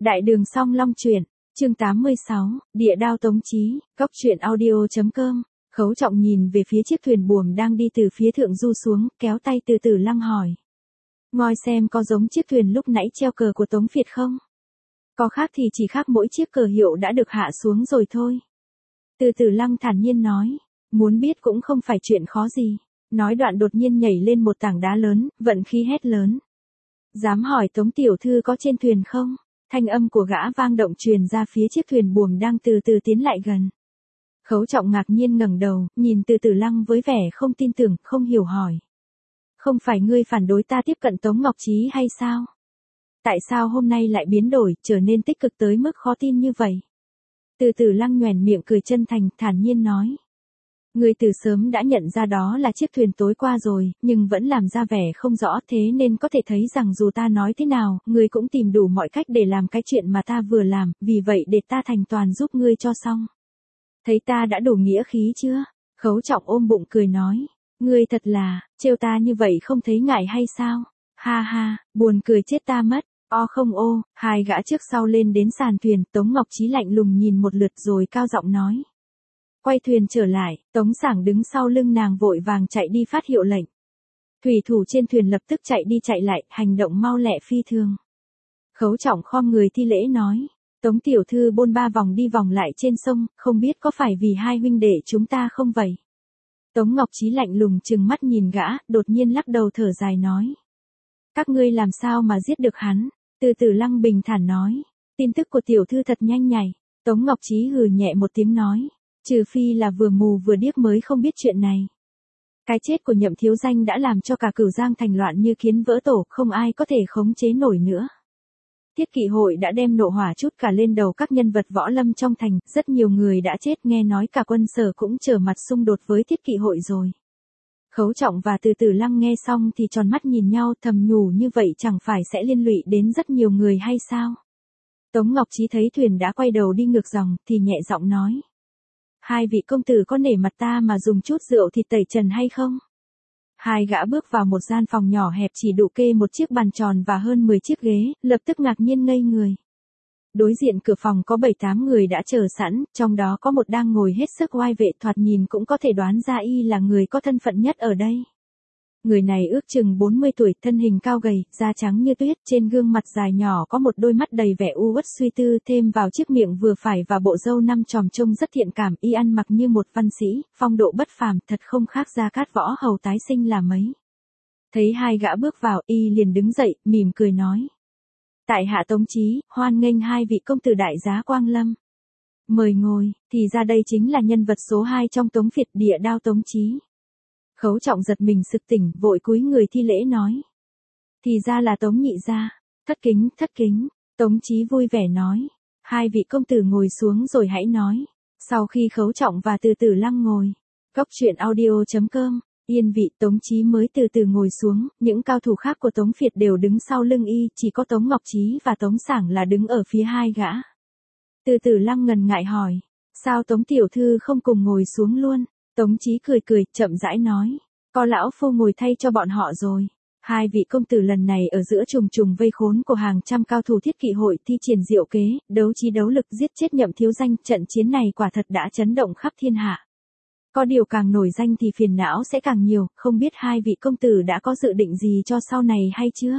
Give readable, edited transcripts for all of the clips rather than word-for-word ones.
Đại đường Song Long truyện, chương 86, Địa đao Tống Chí, Cốc truyện audio.com. Khấu Trọng nhìn về phía chiếc thuyền buồm đang đi từ phía thượng du xuống, kéo tay Từ Tử Lăng hỏi. Ngoi xem có giống chiếc thuyền lúc nãy treo cờ của Tống Việt không? Có khác thì chỉ khác mỗi chiếc cờ hiệu đã được hạ xuống rồi thôi. Từ Tử Lăng thản nhiên nói, muốn biết cũng không phải chuyện khó gì. Nói đoạn đột nhiên nhảy lên một tảng đá lớn, vận khí hét lớn. Dám hỏi Tống tiểu thư có trên thuyền không? Thanh âm của gã vang động truyền ra phía chiếc thuyền buồm đang từ từ tiến lại gần. Khấu Trọng ngạc nhiên ngẩng đầu, nhìn Từ Tử Lăng với vẻ không tin tưởng, không hiểu hỏi. Không phải ngươi phản đối ta tiếp cận Tống Ngọc Trí hay sao? Tại sao hôm nay lại biến đổi, trở nên tích cực tới mức khó tin như vậy? Từ Tử Lăng nhoẻn miệng cười chân thành, thản nhiên nói. Ngươi từ sớm đã nhận ra đó là chiếc thuyền tối qua rồi, nhưng vẫn làm ra vẻ không rõ, thế nên có thể thấy rằng dù ta nói thế nào, ngươi cũng tìm đủ mọi cách để làm cái chuyện mà ta vừa làm, vì vậy để ta thành toàn giúp ngươi cho xong. Thấy ta đã đủ nghĩa khí chưa? Khấu Trọng ôm bụng cười nói. Ngươi thật là, trêu ta như vậy không thấy ngại hay sao? Ha ha, buồn cười chết ta mất. O không ô, hai gã trước sau lên đến sàn thuyền, Tống Ngọc Trí lạnh lùng nhìn một lượt rồi cao giọng nói. Quay thuyền trở lại, Tống Sảng đứng sau lưng nàng vội vàng chạy đi phát hiệu lệnh. Thủy thủ trên thuyền lập tức chạy đi chạy lại, hành động mau lẹ phi thường. Khấu Trọng khom người thi lễ nói. Tống tiểu thư bôn ba vòng đi vòng lại trên sông, không biết có phải vì hai huynh đệ chúng ta không vậy? Tống Ngọc Trí lạnh lùng trừng mắt nhìn gã, đột nhiên lắc đầu thở dài nói. Các ngươi làm sao mà giết được hắn? Từ Tử Lăng bình thản nói. Tin tức của tiểu thư thật nhanh nhạy. Tống Ngọc Trí hừ nhẹ một tiếng nói. Trừ phi là vừa mù vừa điếc mới không biết chuyện này. Cái chết của Nhậm thiếu danh đã làm cho cả Cửu Giang thành loạn như kiến vỡ tổ, không ai có thể khống chế nổi nữa. Thiết kỵ hội đã đem nộ hỏa chút cả lên đầu các nhân vật võ lâm trong thành, rất nhiều người đã chết, nghe nói cả quân Sở cũng trở mặt xung đột với thiết kỵ hội rồi. Khấu Trọng và Từ Tử Lăng nghe xong thì tròn mắt nhìn nhau, thầm nhủ như vậy chẳng phải sẽ liên lụy đến rất nhiều người hay sao? Tống Ngọc Trí thấy thuyền đã quay đầu đi ngược dòng, thì nhẹ giọng nói. Hai vị công tử có nể mặt ta mà dùng chút rượu thịt tẩy trần hay không? Hai gã bước vào một gian phòng nhỏ hẹp chỉ đủ kê một chiếc bàn tròn và hơn 10 chiếc ghế, lập tức ngạc nhiên ngây người. Đối diện cửa phòng có 7-8 người đã chờ sẵn, trong đó có một đang ngồi hết sức oai vệ, thoạt nhìn cũng có thể đoán ra y là người có thân phận nhất ở đây. Người này ước chừng 40 tuổi, thân hình cao gầy, da trắng như tuyết, trên gương mặt dài nhỏ có một đôi mắt đầy vẻ u uất suy tư, thêm vào chiếc miệng vừa phải và bộ râu 5 chòm trông rất thiện cảm, y ăn mặc như một văn sĩ, phong độ bất phàm, thật không khác Gia Cát Võ Hầu tái sinh là mấy. Thấy hai gã bước vào, y liền đứng dậy, mỉm cười nói. Tại hạ Tống Chí, hoan nghênh hai vị công tử đại giá quang lâm. Mời ngồi, thì ra đây chính là nhân vật số 2 trong Tống Việt, Địa đao Tống Chí. Khấu Trọng giật mình sực tỉnh, vội cúi người thi lễ nói. Thì ra là Tống nhị gia. Thất kính. Tống Chí vui vẻ nói. Hai vị công tử ngồi xuống rồi hãy nói. Sau khi Khấu Trọng và Từ Tử Lăng ngồi. Cốc truyện audio.com. Yên vị, Tống Chí mới từ từ ngồi xuống, những cao thủ khác của Tống Việt đều đứng sau lưng y, chỉ có Tống Ngọc Trí và Tống Sảng là đứng ở phía hai gã. Từ Tử Lăng ngần ngại hỏi. Sao Tống tiểu thư không cùng ngồi xuống luôn? Tống Chí cười, chậm rãi nói. Có lão phu ngồi thay cho bọn họ rồi. Hai vị công tử lần này ở giữa trùng vây khốn của hàng trăm cao thủ thiết kỵ hội thi triển diệu kế, đấu trí đấu lực giết chết Nhậm thiếu danh, trận chiến này quả thật đã chấn động khắp thiên hạ. Có điều càng nổi danh thì phiền não sẽ càng nhiều, không biết hai vị công tử đã có dự định gì cho sau này hay chưa?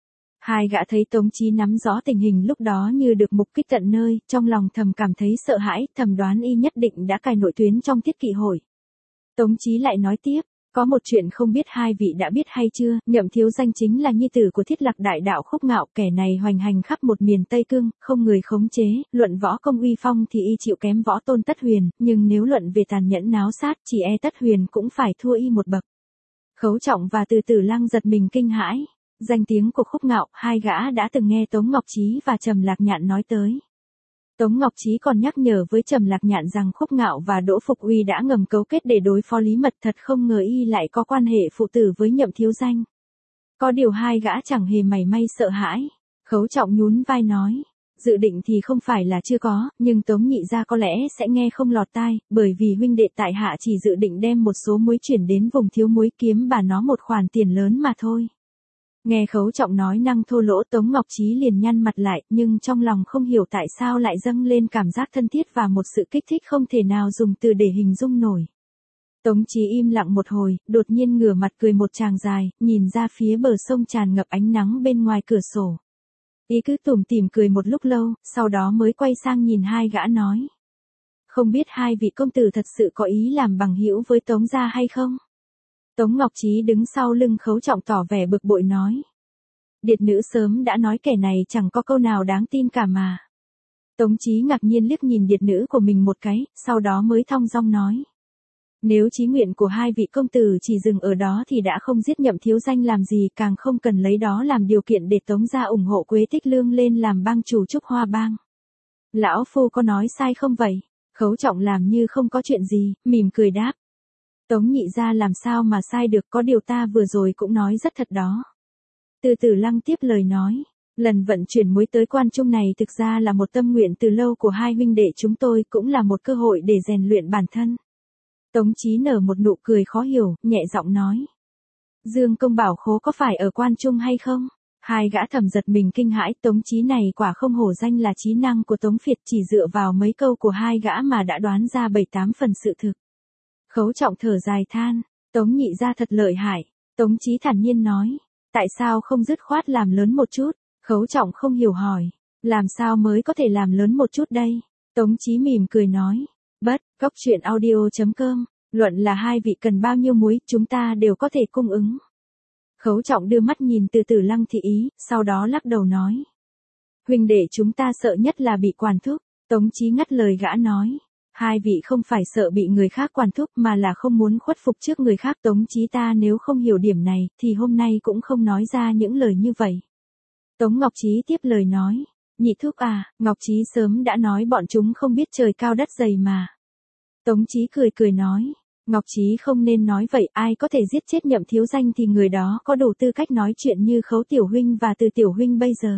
Hai gã thấy Tống Chí nắm rõ tình hình lúc đó như được mục kích tận nơi, trong lòng thầm cảm thấy sợ hãi, thầm đoán y nhất định đã cài nội tuyến trong thiết kỵ hội. Tống Chí lại nói tiếp, có một chuyện không biết hai vị đã biết hay chưa, Nhậm thiếu danh chính là nhi tử của Thiết Lạc đại đạo Khúc Ngạo, kẻ này hoành hành khắp một miền Tây Cương, không người khống chế, luận võ công uy phong thì y chịu kém võ tôn Tất Huyền, nhưng nếu luận về tàn nhẫn náo sát, chỉ e Tất Huyền cũng phải thua y một bậc. Khấu Trọng và Từ Tử Lăng giật mình kinh hãi, danh tiếng của Khúc Ngạo, hai gã đã từng nghe Tống Ngọc Trí và Trầm Lạc Nhạn nói tới. Tống Ngọc Trí còn nhắc nhở với Trầm Lạc Nhạn rằng Khúc Ngạo và Đỗ Phục Uy đã ngầm cấu kết để đối phó Lý Mật, thật không ngờ y lại có quan hệ phụ tử với Nhậm thiếu danh. Có điều hai gã chẳng hề mảy may sợ hãi. Khấu Trọng nhún vai nói, dự định thì không phải là chưa có, nhưng Tống nhị gia có lẽ sẽ nghe không lọt tai, bởi vì huynh đệ tại hạ chỉ dự định đem một số muối chuyển đến vùng thiếu muối kiếm bà nó một khoản tiền lớn mà thôi. Nghe Khấu Trọng nói năng thô lỗ, Tống Ngọc Trí liền nhăn mặt lại, nhưng trong lòng không hiểu tại sao lại dâng lên cảm giác thân thiết và một sự kích thích không thể nào dùng từ để hình dung nổi. Tống Chí im lặng một hồi, đột nhiên ngửa mặt cười một tràng dài, nhìn ra phía bờ sông tràn ngập ánh nắng bên ngoài cửa sổ. Ý cứ tủm tỉm cười một lúc lâu, sau đó mới quay sang nhìn hai gã nói. Không biết hai vị công tử thật sự có ý làm bằng hữu với Tống gia hay không? Tống Ngọc Trí đứng sau lưng Khấu Trọng tỏ vẻ bực bội nói. Điệt nữ sớm đã nói kẻ này chẳng có câu nào đáng tin cả mà. Tống Chí ngạc nhiên liếc nhìn điệt nữ của mình một cái, sau đó mới thong dong nói. Nếu chí nguyện của hai vị công tử chỉ dừng ở đó thì đã không giết Nhậm thiếu danh làm gì, càng không cần lấy đó làm điều kiện để Tống gia ủng hộ Quế Tích Lương lên làm bang chủ Trúc Hoa Bang. Lão phu có nói sai không vậy? Khấu Trọng làm như không có chuyện gì, mỉm cười đáp. Tống nhị gia làm sao mà sai được, có điều ta vừa rồi cũng nói rất thật đó. Từ Tử Lăng tiếp lời nói. Lần vận chuyển muối tới Quan Trung này thực ra là một tâm nguyện từ lâu của hai huynh đệ chúng tôi, cũng là một cơ hội để rèn luyện bản thân. Tống Chí nở một nụ cười khó hiểu, nhẹ giọng nói. Dương Công Bảo Khố có phải ở Quan Trung hay không? Hai gã thầm giật mình kinh hãi, Tống Chí này quả không hổ danh là trí năng của Tống Phiệt, chỉ dựa vào mấy câu của hai gã mà đã đoán ra 7-8 phần sự thực. Khấu Trọng thở dài than, Tống nhị gia thật lợi hại. Tống Chí thản nhiên nói, tại sao không dứt khoát làm lớn một chút? Khấu Trọng không hiểu hỏi, làm sao mới có thể làm lớn một chút đây? Tống Chí mỉm cười nói, Cóc truyện audio.com, luận là hai vị cần bao nhiêu muối, chúng ta đều có thể cung ứng. Khấu Trọng đưa mắt nhìn Từ Tử Lăng thị ý, sau đó lắc đầu nói. Huynh đệ chúng ta sợ nhất là bị quản thúc. Tống Chí ngắt lời gã nói. Hai vị không phải sợ bị người khác quản thúc mà là không muốn khuất phục trước người khác. Tống Chí ta nếu không hiểu điểm này thì hôm nay cũng không nói ra những lời như vậy. Tống Ngọc Chí tiếp lời nói. Nhị thúc à, Ngọc Chí sớm đã nói bọn chúng không biết trời cao đất dày mà. Tống Chí cười nói. Ngọc Chí không nên nói vậy, ai có thể giết chết Nhậm thiếu danh thì người đó có đủ tư cách nói chuyện như Khấu tiểu huynh và Từ tiểu huynh bây giờ.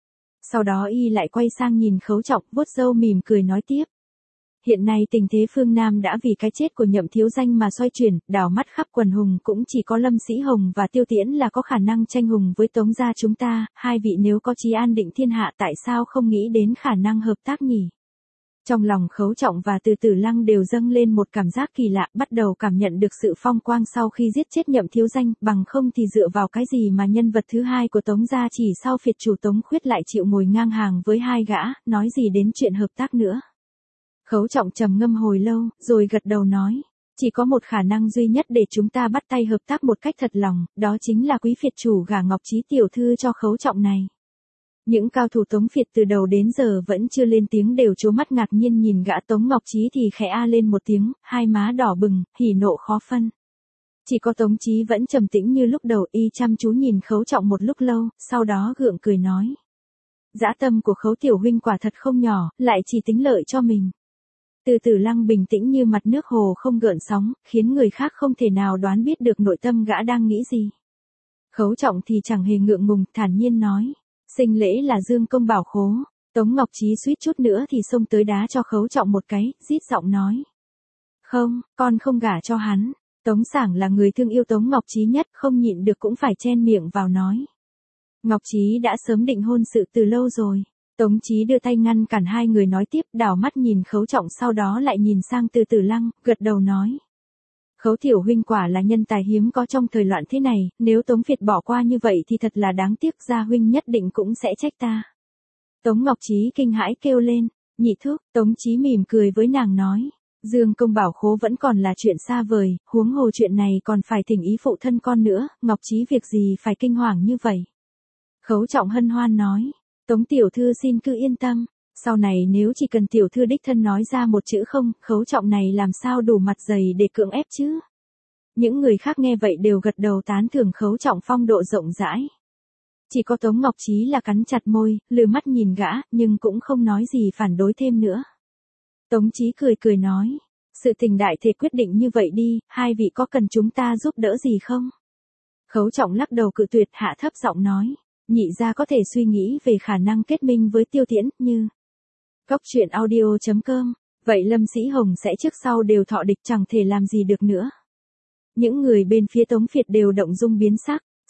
Sau đó y lại quay sang nhìn Khấu Trọng, vuốt râu mỉm cười nói tiếp. Hiện nay tình thế phương Nam đã vì cái chết của Nhậm thiếu danh mà xoay chuyển, đảo mắt khắp quần hùng, cũng chỉ có Lâm Sĩ Hồng và Tiêu Tiễn là có khả năng tranh hùng với Tống gia chúng ta. Hai vị nếu có chí an định thiên hạ tại sao không nghĩ đến khả năng hợp tác nhỉ? Trong lòng Khấu Trọng và Từ Tử Lăng đều dâng lên một cảm giác kỳ lạ, bắt đầu cảm nhận được sự phong quang sau khi giết chết Nhậm thiếu danh, bằng không thì dựa vào cái gì mà nhân vật thứ hai của Tống gia chỉ sau phiệt chủ Tống Khuyết lại chịu ngồi ngang hàng với hai gã, nói gì đến chuyện hợp tác nữa. Khấu Trọng trầm ngâm hồi lâu, rồi gật đầu nói, chỉ có một khả năng duy nhất để chúng ta bắt tay hợp tác một cách thật lòng, đó chính là quý phiệt chủ gả Ngọc Chí tiểu thư cho Khấu Trọng này. Những cao thủ Tống Phiệt từ đầu đến giờ vẫn chưa lên tiếng đều trố mắt ngạc nhiên nhìn gã Tống Ngọc Chí thì khẽ a lên một tiếng, hai má đỏ bừng, hỉ nộ khó phân. Chỉ có Tống Chí vẫn trầm tĩnh như lúc đầu, y chăm chú nhìn Khấu Trọng một lúc lâu, sau đó gượng cười nói. Dã tâm của Khấu tiểu huynh quả thật không nhỏ, lại chỉ tính lợi cho mình. Từ Tử Lăng bình tĩnh như mặt nước hồ không gợn sóng, khiến người khác không thể nào đoán biết được nội tâm gã đang nghĩ gì. Khấu Trọng thì chẳng hề ngượng ngùng, thản nhiên nói. Sinh lễ là Dương Công Bảo Khố. Tống Ngọc Chí suýt chút nữa thì xông tới đá cho Khấu Trọng một cái, rít giọng nói. Không, con không gả cho hắn. Tống Sảng là người thương yêu Tống Ngọc Chí nhất, không nhịn được cũng phải chen miệng vào nói. Ngọc Chí đã sớm định hôn sự từ lâu rồi. Tống Chí đưa tay ngăn cản hai người nói tiếp, đảo mắt nhìn Khấu Trọng sau đó lại nhìn sang Từ Tử Lăng, gật đầu nói. Khấu tiểu huynh quả là nhân tài hiếm có trong thời loạn thế này, nếu Tống Phiệt bỏ qua như vậy thì thật là đáng tiếc, gia huynh nhất định cũng sẽ trách ta. Tống Ngọc Chí kinh hãi kêu lên, nhị thúc. Tống Chí mỉm cười với nàng nói, Dương Công Bảo Khố vẫn còn là chuyện xa vời, huống hồ chuyện này còn phải thỉnh ý phụ thân con nữa, Ngọc Chí việc gì phải kinh hoàng như vậy. Khấu Trọng hân hoan nói, Tống tiểu thư xin cứ yên tâm. Sau này nếu chỉ cần tiểu thư đích thân nói ra một chữ không, Khấu Trọng này làm sao đủ mặt dày để cưỡng ép chứ? Những người khác nghe vậy đều gật đầu tán thưởng Khấu Trọng phong độ rộng rãi. Chỉ có Tống Ngọc Chí là cắn chặt môi, lừ mắt nhìn gã, nhưng cũng không nói gì phản đối thêm nữa. Tống Chí cười nói, sự tình đại thể quyết định như vậy đi, hai vị có cần chúng ta giúp đỡ gì không? Khấu Trọng lắc đầu cự tuyệt, hạ thấp giọng nói, nhị gia có thể suy nghĩ về khả năng kết minh với Tiêu Tiễn, như Cóc truyện audio.com, vậy Lâm Sĩ Hồng sẽ trước sau đều thọ địch, chẳng thể làm gì được nữa. Những người bên phía Tống Phiệt đều động dung biến sắc,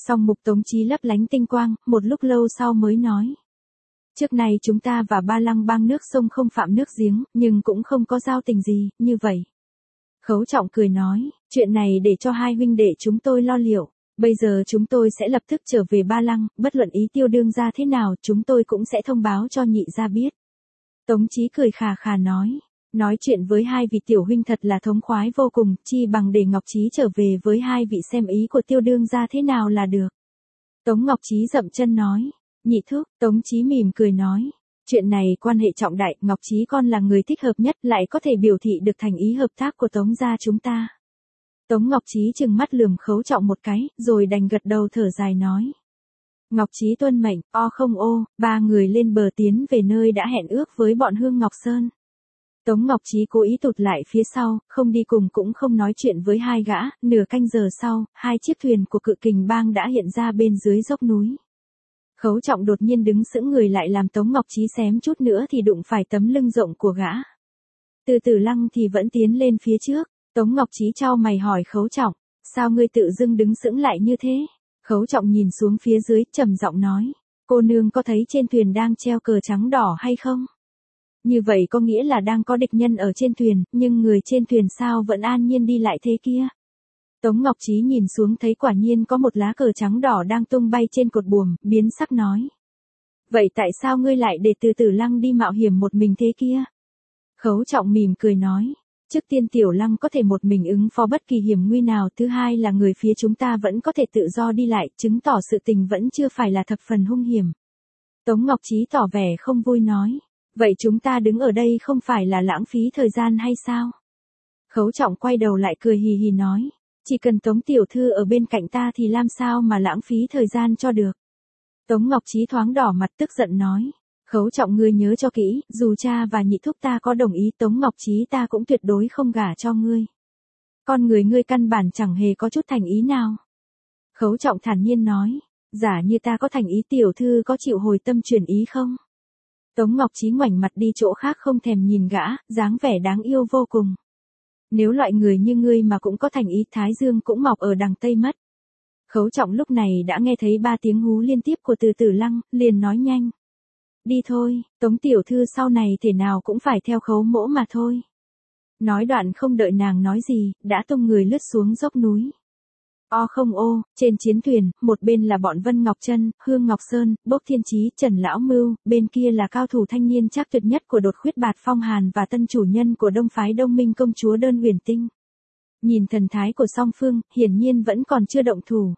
Song mục Tống Chí lấp lánh tinh quang, một lúc lâu sau mới nói. Trước này chúng ta và Ba Lăng bang nước sông không phạm nước giếng, nhưng cũng không có giao tình gì, như vậy. Khấu Trọng cười nói, chuyện này để cho hai huynh đệ chúng tôi lo liệu. Bây giờ chúng tôi sẽ lập tức trở về Ba Lăng, bất luận ý Tiêu đương gia thế nào chúng tôi cũng sẽ thông báo cho nhị gia biết. Tống Chí cười khà khà nói chuyện với hai vị tiểu huynh thật là thống khoái vô cùng, chi bằng để Ngọc Chí trở về với hai vị xem ý của Tiêu đương gia thế nào là được. Tống Ngọc Chí dậm chân nói, nhị thúc. Tống Chí mỉm cười nói, chuyện này quan hệ trọng đại, Ngọc Chí con là người thích hợp nhất, lại có thể biểu thị được thành ý hợp tác của Tống gia chúng ta. Tống Ngọc Chí trừng mắt lườm Khấu Trọng một cái, rồi đành gật đầu thở dài nói. Ngọc Chí tuân mệnh, không ô, ba người lên bờ tiến về nơi đã hẹn ước với bọn Hương Ngọc Sơn. Tống Ngọc Chí cố ý tụt lại phía sau, không đi cùng cũng không nói chuyện với hai gã, nửa canh giờ sau, hai chiếc thuyền của Cự Kình bang đã hiện ra bên dưới dốc núi. Khấu Trọng đột nhiên đứng sững người lại làm Tống Ngọc Chí xém chút nữa thì đụng phải tấm lưng rộng của gã. Từ Tử Lăng thì vẫn tiến lên phía trước, Tống Ngọc Chí chau mày hỏi Khấu Trọng, sao ngươi tự dưng đứng sững lại như thế? Khấu Trọng nhìn xuống phía dưới, trầm giọng nói, cô nương có thấy trên thuyền đang treo cờ trắng đỏ hay không? Như vậy có nghĩa là đang có địch nhân ở trên thuyền, nhưng người trên thuyền sao vẫn an nhiên đi lại thế kia? Tống Ngọc Chí nhìn xuống thấy quả nhiên có một lá cờ trắng đỏ đang tung bay trên cột buồm, biến sắc nói. Vậy tại sao ngươi lại để Từ Tử Lăng đi mạo hiểm một mình thế kia? Khấu Trọng mỉm cười nói. Trước tiên Tiểu Lăng có thể một mình ứng phó bất kỳ hiểm nguy nào, thứ hai là người phía chúng ta vẫn có thể tự do đi lại, chứng tỏ sự tình vẫn chưa phải là thập phần hung hiểm. Tống Ngọc Chí tỏ vẻ không vui nói. Vậy chúng ta đứng ở đây không phải là lãng phí thời gian hay sao? Khấu Trọng quay đầu lại cười hì hì nói. Chỉ cần Tống tiểu thư ở bên cạnh ta thì làm sao mà lãng phí thời gian cho được. Tống Ngọc Chí thoáng đỏ mặt tức giận nói. Khấu Trọng ngươi nhớ cho kỹ, dù cha và nhị thúc ta có đồng ý Tống Ngọc Chí ta cũng tuyệt đối không gả cho ngươi. Con người ngươi căn bản chẳng hề có chút thành ý nào. Khấu Trọng thản nhiên nói. Giả như ta có thành ý tiểu thư có chịu hồi tâm chuyển ý không? Tống Ngọc Chí ngoảnh mặt đi chỗ khác không thèm nhìn gã, dáng vẻ đáng yêu vô cùng. Nếu loại người như ngươi mà cũng có thành ý, Thái Dương cũng mọc ở đằng Tây mất. Khấu Trọng lúc này đã nghe thấy 3 tiếng hú liên tiếp của Từ Tử Lăng, liền nói nhanh. Đi thôi, Tống tiểu thư sau này thể nào cũng phải theo Khấu mỗ mà thôi. Nói đoạn không đợi nàng nói gì, đã tung người lướt xuống dốc núi. Không ô, trên chiến thuyền, một bên là bọn Vân Ngọc Trân, Hương Ngọc Sơn, Bốc Thiên Chí, Trần Lão Mưu, bên kia là cao thủ thanh niên chắc tuyệt nhất của Đột Khuyết Bạt Phong Hàn và tân chủ nhân của Đông phái Đông Minh công chúa Đơn Huyền Tinh. Nhìn thần thái của song phương, hiển nhiên vẫn còn chưa động thủ.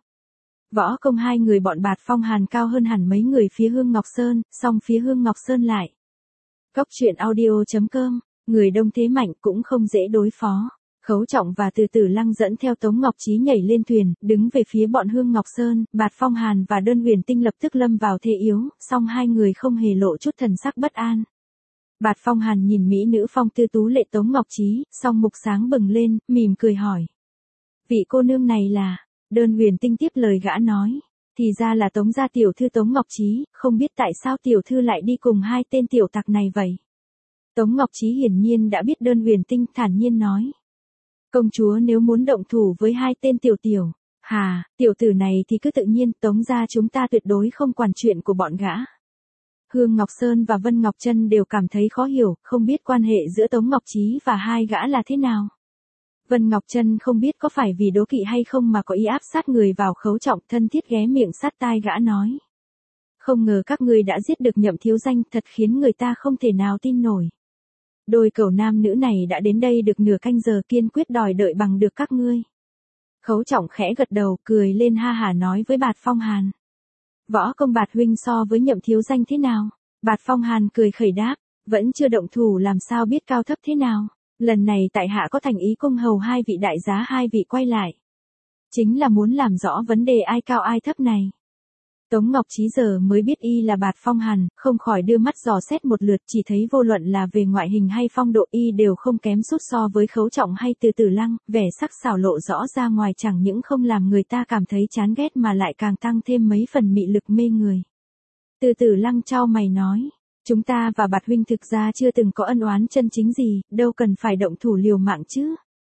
Võ công hai người bọn Bạt Phong Hàn cao hơn hẳn mấy người phía Hương Ngọc Sơn, song phía Hương Ngọc Sơn lại. Cóc truyện audio.com, người đông thế mạnh cũng không dễ đối phó. Khấu Trọng và Từ Tử Lăng dẫn theo Tống Ngọc Chí nhảy lên thuyền, đứng về phía bọn Hương Ngọc Sơn, Bạt Phong Hàn và Đơn Huyền Tinh lập tức lâm vào thế yếu, song hai người không hề lộ chút thần sắc bất an. Bạt Phong Hàn nhìn mỹ nữ phong tư tú lệ Tống Ngọc Chí, song mục sáng bừng lên, mỉm cười hỏi. Vị cô nương này là, Đơn Huyền Tinh tiếp lời gã nói, thì ra là Tống gia tiểu thư Tống Ngọc Chí, không biết tại sao tiểu thư lại đi cùng hai tên tiểu tặc này vậy. Tống Ngọc Chí hiển nhiên đã biết Đơn Huyền Tinh, thản nhiên nói. Công chúa nếu muốn động thủ với hai tên tiểu tiểu tử này thì cứ tự nhiên, Tống gia chúng ta tuyệt đối không quản chuyện của bọn gã. Hương Ngọc Sơn và Vân Ngọc Trân đều cảm thấy khó hiểu, không biết quan hệ giữa Tống Ngọc Chí và hai gã là thế nào. Vân Ngọc Trân không biết có phải vì đố kỵ hay không mà có ý áp sát người vào Khấu Trọng, thân thiết ghé miệng sát tai gã nói. Không ngờ các ngươi đã giết được Nhậm thiếu danh, thật khiến người ta không thể nào tin nổi. Đôi cẩu nam nữ này đã đến đây được nửa canh giờ, kiên quyết đòi đợi bằng được các ngươi. Khấu Trọng khẽ gật đầu, cười lên ha hả nói với Bạt Phong Hàn. Võ công Bạt huynh so với Nhậm thiếu danh thế nào? Bạt Phong Hàn cười khẩy đáp, vẫn chưa động thủ làm sao biết cao thấp thế nào. Lần này tại hạ có thành ý cung hầu hai vị đại giá hai vị quay lại. Chính là muốn làm rõ vấn đề ai cao ai thấp này. Tống Ngọc Chí giờ mới biết y là Bạt Phong Hàn, không khỏi đưa mắt dò xét một lượt, chỉ thấy vô luận là về ngoại hình hay phong độ y đều không kém sút so với Khấu Trọng hay Từ Tử Lăng, vẻ sắc sảo lộ rõ ra ngoài chẳng những không làm người ta cảm thấy chán ghét mà lại càng tăng thêm mấy phần mị lực mê người. Từ Tử Lăng chau mày nói, chúng ta và Bạt huynh thực ra chưa từng có ân oán chân chính gì, đâu cần phải động thủ liều mạng chứ.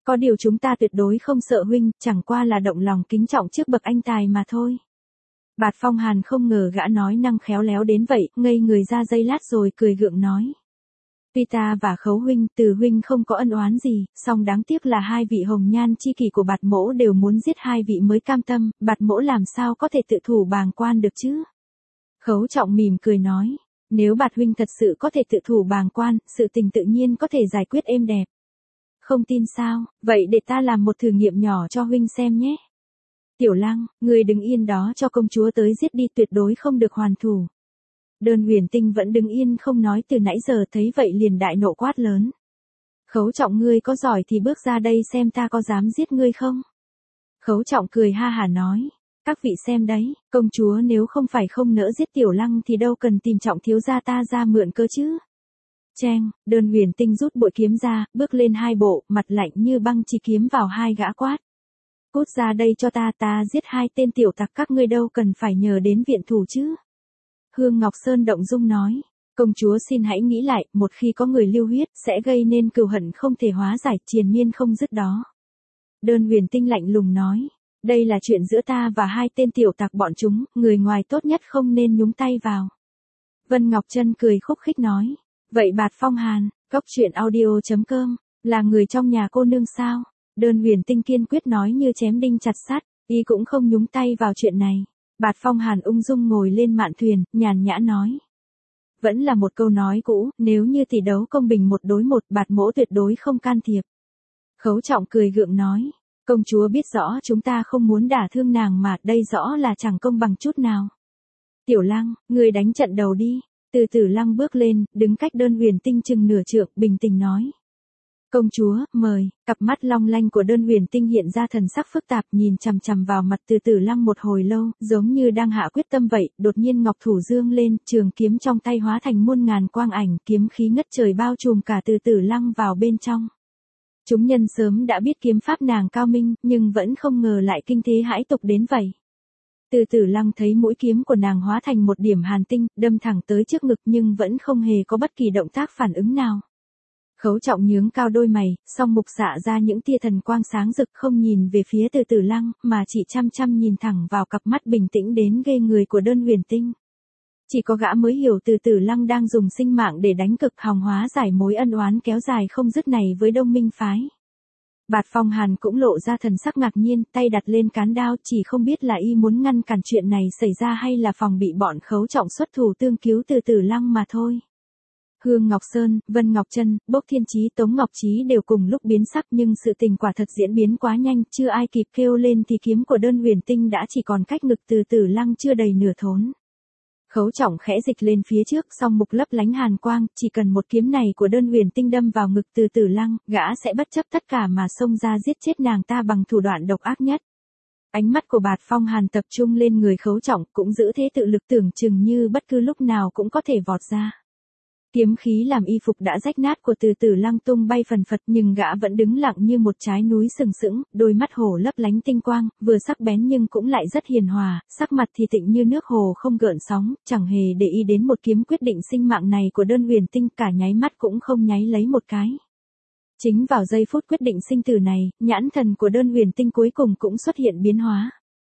Có điều chúng ta tuyệt đối không sợ huynh, chẳng qua là động lòng kính trọng trước bậc anh tài mà thôi. Bạt Phong Hàn không ngờ gã nói năng khéo léo đến vậy, ngây người ra giây lát rồi cười gượng nói. Tuy ta và Khấu huynh, Từ huynh không có ân oán gì, song đáng tiếc là hai vị hồng nhan chi kỷ của Bạt mỗ đều muốn giết hai vị mới cam tâm, Bạt mỗ làm sao có thể tự thủ bàng quan được chứ? Khấu Trọng mỉm cười nói, nếu Bạt huynh thật sự có thể tự thủ bàng quan, sự tình tự nhiên có thể giải quyết êm đẹp. Không tin sao, vậy để ta làm một thử nghiệm nhỏ cho huynh xem nhé. Tiểu Lăng, ngươi đứng yên đó cho công chúa tới giết đi, tuyệt đối không được hoàn thủ. Đơn Huyền Tinh vẫn đứng yên không nói từ nãy giờ, thấy vậy liền đại nộ quát lớn. Khấu Trọng, ngươi có giỏi thì bước ra đây xem ta có dám giết ngươi không? Khấu Trọng cười ha hả nói. Các vị xem đấy, công chúa nếu không phải không nỡ giết Tiểu Lăng thì đâu cần tìm Trọng thiếu gia ta ra mượn cơ chứ. Cheng, Đơn Huyền Tinh rút bội kiếm ra, bước lên hai bộ, mặt lạnh như băng chỉ kiếm vào hai gã quát. Cút ra đây cho ta giết hai tên tiểu tặc các ngươi, đâu cần phải nhờ đến viện thủ chứ. Hương Ngọc Sơn động dung nói, công chúa xin hãy nghĩ lại, một khi có người lưu huyết, sẽ gây nên cừu hận không thể hóa giải, triền miên không dứt đó. Đơn Huyền Tinh lạnh lùng nói, đây là chuyện giữa ta và hai tên tiểu tặc bọn chúng, người ngoài tốt nhất không nên nhúng tay vào. Vân Ngọc Trân cười khúc khích nói, vậy Bạt Phong Hàn, Cốc Truyện Audio.com, là người trong nhà cô nương sao? Đơn Huyền Tinh kiên quyết nói như chém đinh chặt sắt, y cũng không nhúng tay vào chuyện này. Bạt Phong Hàn ung dung ngồi lên mạn thuyền, nhàn nhã nói. Vẫn là một câu nói cũ, nếu như tỷ đấu công bình một đối một, Bạt mỗ tuyệt đối không can thiệp. Khấu Trọng cười gượng nói, công chúa biết rõ chúng ta không muốn đả thương nàng mà, đây rõ là chẳng công bằng chút nào. Tiểu Lăng, ngươi đánh trận đầu đi. Từ Tử Lăng bước lên, đứng cách Đơn Huyền Tinh chừng nửa trượng, bình tĩnh nói. Công chúa, mời. Cặp mắt long lanh của Đơn Huyền Tinh hiện ra thần sắc phức tạp, nhìn chằm chằm vào mặt Từ Tử Lăng một hồi lâu, giống như đang hạ quyết tâm vậy, đột nhiên ngọc thủ dương lên, trường kiếm trong tay hóa thành muôn ngàn quang ảnh, kiếm khí ngất trời bao trùm cả Từ Tử Lăng vào bên trong. Chúng nhân sớm đã biết kiếm pháp nàng cao minh, nhưng vẫn không ngờ lại kinh thế hãi tục đến vậy. Từ Tử Lăng thấy mũi kiếm của nàng hóa thành một điểm hàn tinh, đâm thẳng tới trước ngực nhưng vẫn không hề có bất kỳ động tác phản ứng nào. Khấu Trọng nhướng cao đôi mày, song mục xạ ra những tia thần quang sáng rực, không nhìn về phía Từ Tử Lăng, mà chỉ chăm chăm nhìn thẳng vào cặp mắt bình tĩnh đến ghê người của Đơn Huyền Tinh. Chỉ có gã mới hiểu Từ Tử Lăng đang dùng sinh mạng để đánh cực hòng hóa giải mối ân oán kéo dài không dứt này với Đông Minh phái. Bạt Phong Hàn cũng lộ ra thần sắc ngạc nhiên, tay đặt lên cán đao, chỉ không biết là y muốn ngăn cản chuyện này xảy ra hay là phòng bị bọn Khấu Trọng xuất thủ tương cứu Từ Tử Lăng mà thôi. Hương Ngọc Sơn, Vân Ngọc Trân, Bốc Thiên Chí, Tống Ngọc Chí đều cùng lúc biến sắc, nhưng sự tình quả thật diễn biến quá nhanh, chưa ai kịp kêu lên thì kiếm của Đơn Huyền Tinh đã chỉ còn cách ngực Từ Tử Lăng chưa đầy nửa thốn. Khấu Trọng khẽ dịch lên phía trước, song mục lấp lánh hàn quang, chỉ cần một kiếm này của Đơn Huyền Tinh đâm vào ngực Từ Tử Lăng, gã sẽ bất chấp tất cả mà xông ra giết chết nàng ta bằng thủ đoạn độc ác nhất. Ánh mắt của Bạt Phong Hàn tập trung lên người Khấu Trọng, cũng giữ thế tự lực, tưởng chừng như bất cứ lúc nào cũng có thể vọt ra. Kiếm khí làm y phục đã rách nát của Từ Tử Lăng tung bay phần phật, nhưng gã vẫn đứng lặng như một trái núi sừng sững, đôi mắt hổ lấp lánh tinh quang, vừa sắc bén nhưng cũng lại rất hiền hòa, sắc mặt thì tịnh như nước hồ không gợn sóng, chẳng hề để ý đến một kiếm quyết định sinh mạng này của Đơn Huyền Tinh, cả nháy mắt cũng không nháy lấy một cái. Chính vào giây phút quyết định sinh tử này, nhãn thần của Đơn Huyền Tinh cuối cùng cũng xuất hiện biến hóa.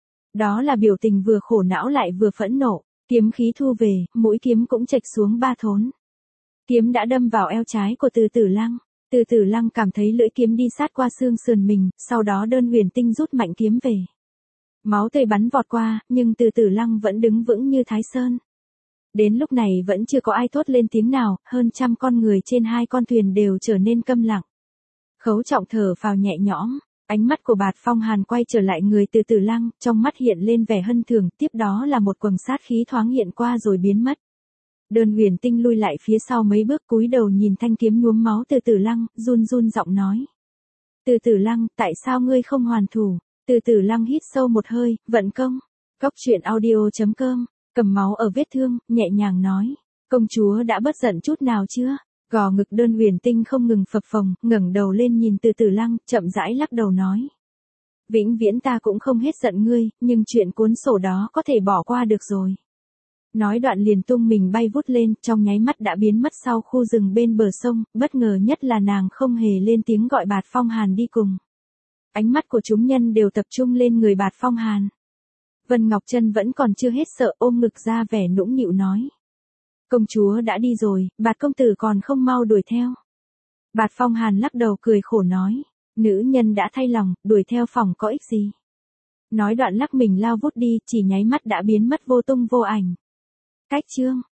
Đó là biểu tình vừa khổ não lại vừa phẫn nộ, kiếm khí thu về, mũi kiếm cũng chệch xuống 3 thốn. Kiếm đã đâm vào eo trái của Từ Tử Lăng. Từ Tử Lăng cảm thấy lưỡi kiếm đi sát qua xương sườn mình, sau đó Đơn Huyền Tinh rút mạnh kiếm về. Máu tươi bắn vọt qua, nhưng Từ Tử Lăng vẫn đứng vững như Thái Sơn. Đến lúc này vẫn chưa có ai thốt lên tiếng nào, hơn trăm con người trên hai con thuyền đều trở nên câm lặng. Khấu Trọng thở phào nhẹ nhõm, ánh mắt của Bạt Phong Hàn quay trở lại người Từ Tử Lăng, trong mắt hiện lên vẻ hân thường, tiếp đó là một quầng sát khí thoáng hiện qua rồi biến mất. Đơn Huyền Tinh lui lại phía sau mấy bước, cúi đầu nhìn thanh kiếm nhuốm máu Từ Tử Lăng, run run giọng nói. Từ Tử Lăng, tại sao ngươi không hoàn thủ? Từ Tử Lăng hít sâu một hơi, vận công. Cốc Truyện Audio.com, cầm máu ở vết thương, nhẹ nhàng nói. Công chúa đã bớt giận chút nào chưa? Gò ngực Đơn Huyền Tinh không ngừng phập phồng, ngẩng đầu lên nhìn Từ Tử Lăng, chậm rãi lắc đầu nói. Vĩnh viễn ta cũng không hết giận ngươi, nhưng chuyện cuốn sổ đó có thể bỏ qua được rồi. Nói đoạn liền tung mình bay vút lên, trong nháy mắt đã biến mất sau khu rừng bên bờ sông, bất ngờ nhất là nàng không hề lên tiếng gọi Bạt Phong Hàn đi cùng. Ánh mắt của chúng nhân đều tập trung lên người Bạt Phong Hàn. Vân Ngọc Trân vẫn còn chưa hết sợ, ôm ngực ra vẻ nũng nịu nói. Công chúa đã đi rồi, Bạt công tử còn không mau đuổi theo. Bạt Phong Hàn lắc đầu cười khổ nói. Nữ nhân đã thay lòng, đuổi theo phòng có ích gì. Nói đoạn lắc mình lao vút đi, chỉ nháy mắt đã biến mất vô tung vô ảnh. Cách chương